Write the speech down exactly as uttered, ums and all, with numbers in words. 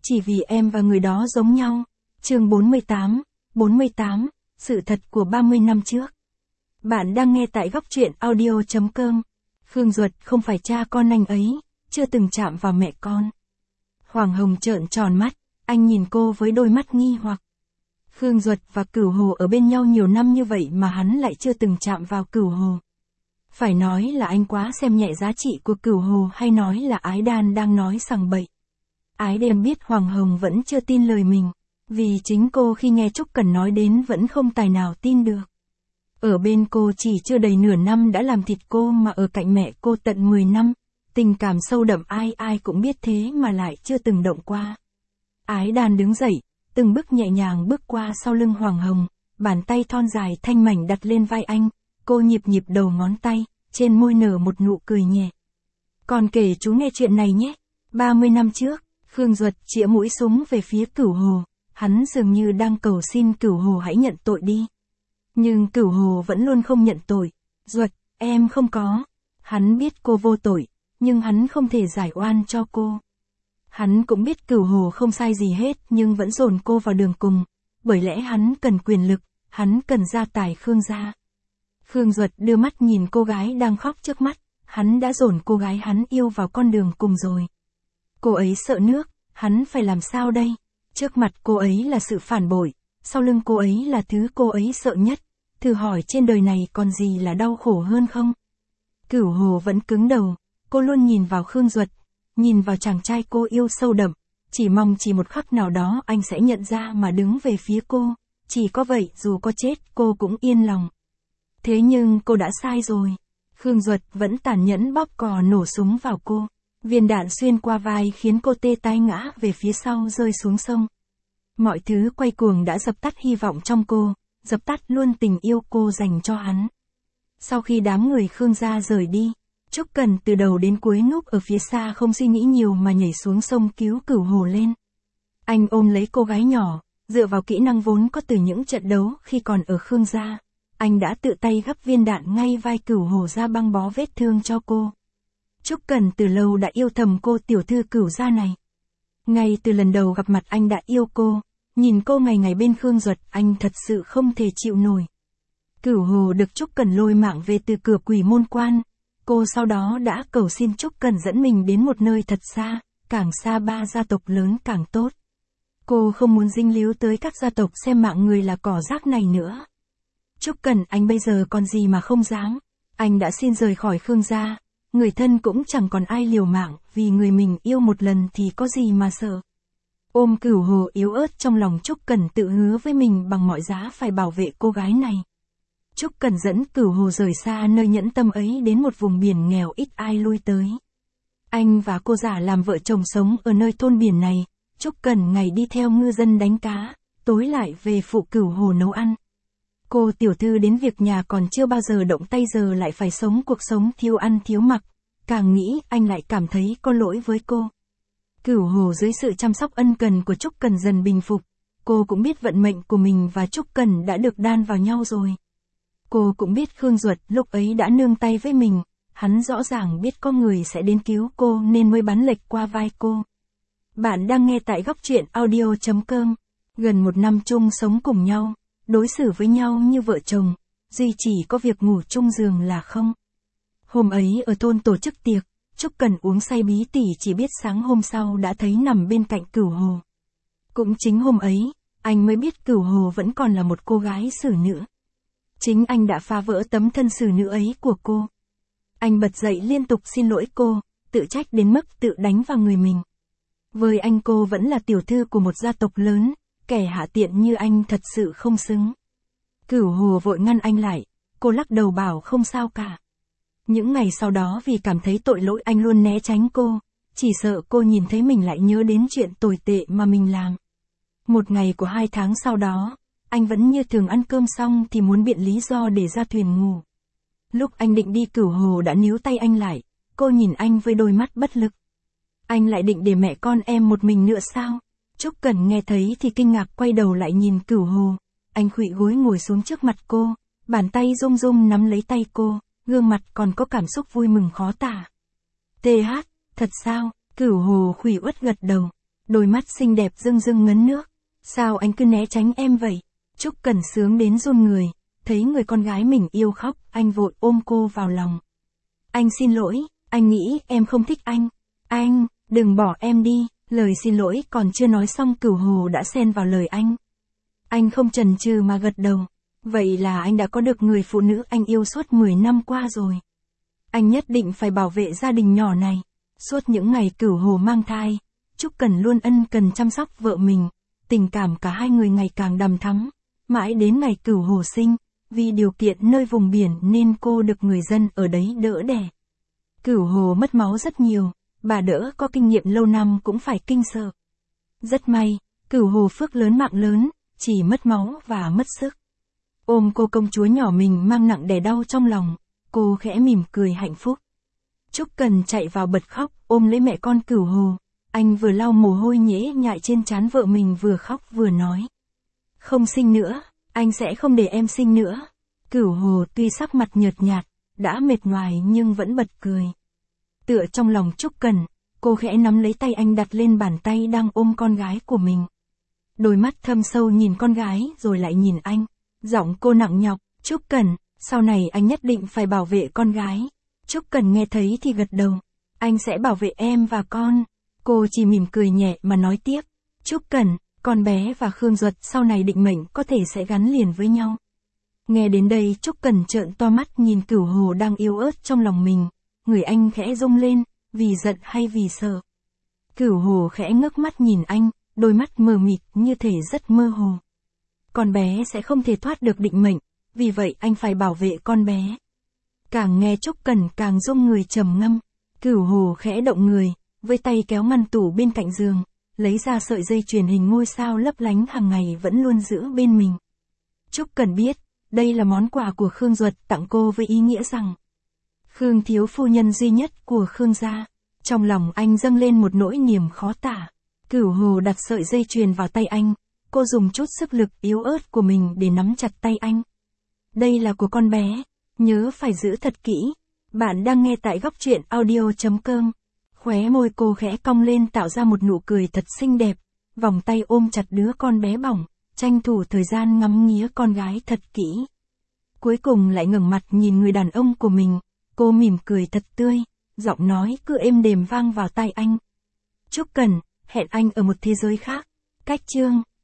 chỉ vì em và người đó giống nhau. Chương bốn mươi tám, bốn mươi tám, sự thật của ba mươi năm trước. Bạn đang nghe tại góc truyện audio chấm com. Khương Duật không phải cha con anh ấy, chưa từng chạm vào mẹ con. Hoàng Hồng trợn tròn mắt, anh nhìn cô với đôi mắt nghi hoặc. Khương Duật và Cửu Hồ ở bên nhau nhiều năm như vậy mà hắn lại chưa từng chạm vào Cửu Hồ. Phải nói là anh quá xem nhẹ giá trị của Cửu Hồ hay nói là Ái Đan đang nói sằng bậy. Ái Đan biết Hoàng Hồng vẫn chưa tin lời mình, vì chính cô khi nghe Trúc Cần nói đến vẫn không tài nào tin được. Ở bên cô chỉ chưa đầy nửa năm đã làm thịt cô mà ở cạnh mẹ cô tận mười năm, tình cảm sâu đậm ai ai cũng biết thế mà lại chưa từng động qua. Ái Đan đứng dậy, từng bước nhẹ nhàng bước qua sau lưng Hoàng Hồng, bàn tay thon dài thanh mảnh đặt lên vai anh, cô nhịp nhịp đầu ngón tay, trên môi nở một nụ cười nhẹ. Còn kể chú nghe chuyện này nhé. ba mươi năm trước, Khương Duật chĩa mũi súng về phía Cửu Hồ, hắn dường như đang cầu xin Cửu Hồ hãy nhận tội đi. Nhưng Cửu Hồ vẫn luôn không nhận tội. Duật, em không có. Hắn biết cô vô tội, nhưng hắn không thể giải oan cho cô. Hắn cũng biết Cửu Hồ không sai gì hết nhưng vẫn dồn cô vào đường cùng, bởi lẽ hắn cần quyền lực, hắn cần gia tài Khương gia. Khương Duật đưa mắt nhìn cô gái đang khóc trước mắt, hắn đã dồn cô gái hắn yêu vào con đường cùng rồi. Cô ấy sợ nước, hắn phải làm sao đây? Trước mặt cô ấy là sự phản bội, sau lưng cô ấy là thứ cô ấy sợ nhất, thử hỏi trên đời này còn gì là đau khổ hơn không? Cửu Hồ vẫn cứng đầu, cô luôn nhìn vào Khương Duật, nhìn vào chàng trai cô yêu sâu đậm, chỉ mong chỉ một khắc nào đó anh sẽ nhận ra mà đứng về phía cô, chỉ có vậy dù có chết cô cũng yên lòng. Thế nhưng cô đã sai rồi. Khương Duật vẫn tàn nhẫn bóp cò nổ súng vào cô. Viên đạn xuyên qua vai khiến cô tê tái ngã về phía sau rơi xuống sông. Mọi thứ quay cuồng đã dập tắt hy vọng trong cô, dập tắt luôn tình yêu cô dành cho hắn. Sau khi đám người Khương gia rời đi, Trúc Cần từ đầu đến cuối núp ở phía xa không suy nghĩ nhiều mà nhảy xuống sông cứu Cửu Hồ lên. Anh ôm lấy cô gái nhỏ, dựa vào kỹ năng vốn có từ những trận đấu khi còn ở Khương gia. Anh đã tự tay gắp viên đạn ngay vai Cửu Hồ ra băng bó vết thương cho cô. Trúc Cần từ lâu đã yêu thầm cô tiểu thư Cửu gia này. Ngay từ lần đầu gặp mặt anh đã yêu cô, nhìn cô ngày ngày bên Khương Duật anh thật sự không thể chịu nổi. Cửu Hồ được Trúc Cần lôi mạng về từ cửa Quỷ Môn Quan, cô sau đó đã cầu xin Trúc Cần dẫn mình đến một nơi thật xa, càng xa ba gia tộc lớn càng tốt. Cô không muốn dính líu tới các gia tộc xem mạng người là cỏ rác này nữa. Trúc Cần anh bây giờ còn gì mà không dám, anh đã xin rời khỏi Khương gia, người thân cũng chẳng còn ai liều mạng, vì người mình yêu một lần thì có gì mà sợ. Ôm Cửu Hồ yếu ớt trong lòng Trúc Cần tự hứa với mình bằng mọi giá phải bảo vệ cô gái này. Trúc Cần dẫn Cửu Hồ rời xa nơi nhẫn tâm ấy đến một vùng biển nghèo ít ai lui tới. Anh và cô giả làm vợ chồng sống ở nơi thôn biển này, Trúc Cần ngày đi theo ngư dân đánh cá, tối lại về phụ Cửu Hồ nấu ăn. Cô tiểu thư đến việc nhà còn chưa bao giờ động tay giờ lại phải sống cuộc sống thiếu ăn thiếu mặc, càng nghĩ anh lại cảm thấy có lỗi với cô. Cửu Hồ dưới sự chăm sóc ân cần của Trúc Cần dần bình phục, cô cũng biết vận mệnh của mình và Trúc Cần đã được đan vào nhau rồi. Cô cũng biết Khương Duật lúc ấy đã nương tay với mình, hắn rõ ràng biết có người sẽ đến cứu cô nên mới bắn lệch qua vai cô. Bạn đang nghe tại góc truyện audio chấm com. Gần một năm chung sống cùng nhau, đối xử với nhau như vợ chồng, duy chỉ có việc ngủ chung giường là không. Hôm ấy ở thôn tổ chức tiệc, Trúc Cần uống say bí tỉ chỉ biết sáng hôm sau đã thấy nằm bên cạnh Cửu Hồ. Cũng chính hôm ấy, anh mới biết Cửu Hồ vẫn còn là một cô gái xử nữ. Chính anh đã phá vỡ tấm thân xử nữ ấy của cô. Anh bật dậy liên tục xin lỗi cô, tự trách đến mức tự đánh vào người mình. Với anh cô vẫn là tiểu thư của một gia tộc lớn, kẻ hạ tiện như anh thật sự không xứng. Cửu Hồ vội ngăn anh lại, cô lắc đầu bảo không sao cả. Những ngày sau đó vì cảm thấy tội lỗi anh luôn né tránh cô, chỉ sợ cô nhìn thấy mình lại nhớ đến chuyện tồi tệ mà mình làm. Một ngày của hai tháng sau đó, anh vẫn như thường ăn cơm xong thì muốn biện lý do để ra thuyền ngủ. Lúc anh định đi Cửu Hồ đã níu tay anh lại, cô nhìn anh với đôi mắt bất lực. Anh lại định để mẹ con em một mình nữa sao? Trúc Cần nghe thấy thì kinh ngạc quay đầu lại nhìn Cửu Hồ, anh khuỵu gối ngồi xuống trước mặt cô, bàn tay run run nắm lấy tay cô, gương mặt còn có cảm xúc vui mừng khó tả. Tê hát, thật sao? Cửu Hồ khuỵu uất gật đầu. Đôi mắt xinh đẹp rưng rưng ngấn nước. Sao anh cứ né tránh em vậy? Trúc Cần sướng đến run người, thấy người con gái mình yêu khóc, anh vội ôm cô vào lòng. Anh xin lỗi, anh nghĩ em không thích anh. Anh, đừng bỏ em đi. Lời xin lỗi còn chưa nói xong Cửu Hồ đã xen vào lời anh. Anh không chần chừ mà gật đầu. Vậy là anh đã có được người phụ nữ anh yêu suốt mười năm qua rồi. Anh nhất định phải bảo vệ gia đình nhỏ này. Suốt những ngày Cửu Hồ mang thai, Trúc Cần luôn ân cần chăm sóc vợ mình. Tình cảm cả hai người ngày càng đằm thắm. Mãi đến ngày Cửu Hồ sinh, vì điều kiện nơi vùng biển nên cô được người dân ở đấy đỡ đẻ. Cửu Hồ mất máu rất nhiều, bà đỡ có kinh nghiệm lâu năm cũng phải kinh sợ. Rất may, Cửu Hồ phước lớn mạng lớn, chỉ mất máu và mất sức. Ôm cô công chúa nhỏ mình mang nặng đè đau trong lòng, cô khẽ mỉm cười hạnh phúc. Trúc Cần chạy vào bật khóc, ôm lấy mẹ con Cửu Hồ. Anh vừa lau mồ hôi nhễ nhại trên trán vợ mình vừa khóc vừa nói. Không sinh nữa, anh sẽ không để em sinh nữa. Cửu Hồ tuy sắc mặt nhợt nhạt, đã mệt nhoài nhưng vẫn bật cười. Tựa trong lòng Trúc Cần, cô khẽ nắm lấy tay anh đặt lên bàn tay đang ôm con gái của mình. Đôi mắt thâm sâu nhìn con gái rồi lại nhìn anh. Giọng cô nặng nhọc, Trúc Cần, sau này anh nhất định phải bảo vệ con gái. Trúc Cần nghe thấy thì gật đầu. Anh sẽ bảo vệ em và con. Cô chỉ mỉm cười nhẹ mà nói tiếp. Trúc Cần, con bé và Khương Duật sau này định mệnh có thể sẽ gắn liền với nhau. Nghe đến đây Trúc Cần trợn to mắt nhìn Cửu Hồ đang yếu ớt trong lòng mình. Người anh khẽ rung lên, vì giận hay vì sợ. Cửu Hồ khẽ ngước mắt nhìn anh, đôi mắt mờ mịt như thể rất mơ hồ. Con bé sẽ không thể thoát được định mệnh, vì vậy anh phải bảo vệ con bé. Càng nghe Trúc Cần càng rung người trầm ngâm. Cửu Hồ khẽ động người, với tay kéo ngăn tủ bên cạnh giường, lấy ra sợi dây chuyền hình ngôi sao lấp lánh hàng ngày vẫn luôn giữ bên mình. Trúc Cần biết, đây là món quà của Khương Duật tặng cô với ý nghĩa rằng Khương thiếu phu nhân duy nhất của Khương gia. Trong lòng anh dâng lên một nỗi niềm khó tả. Cửu Hồ đặt sợi dây chuyền vào tay anh, cô dùng chút sức lực yếu ớt của mình để nắm chặt tay anh. Đây là của con bé, nhớ phải giữ thật kỹ. Bạn đang nghe tại góc truyện audio chấm com. Khóe môi cô khẽ cong lên tạo ra một nụ cười thật xinh đẹp, vòng tay ôm chặt đứa con bé bỏng, tranh thủ thời gian ngắm nghía con gái thật kỹ. Cuối cùng lại ngẩng mặt nhìn người đàn ông của mình, cô mỉm cười thật tươi, giọng nói cứ êm đềm vang vào tai anh. Trúc Cần, hẹn anh ở một thế giới khác. Cách chương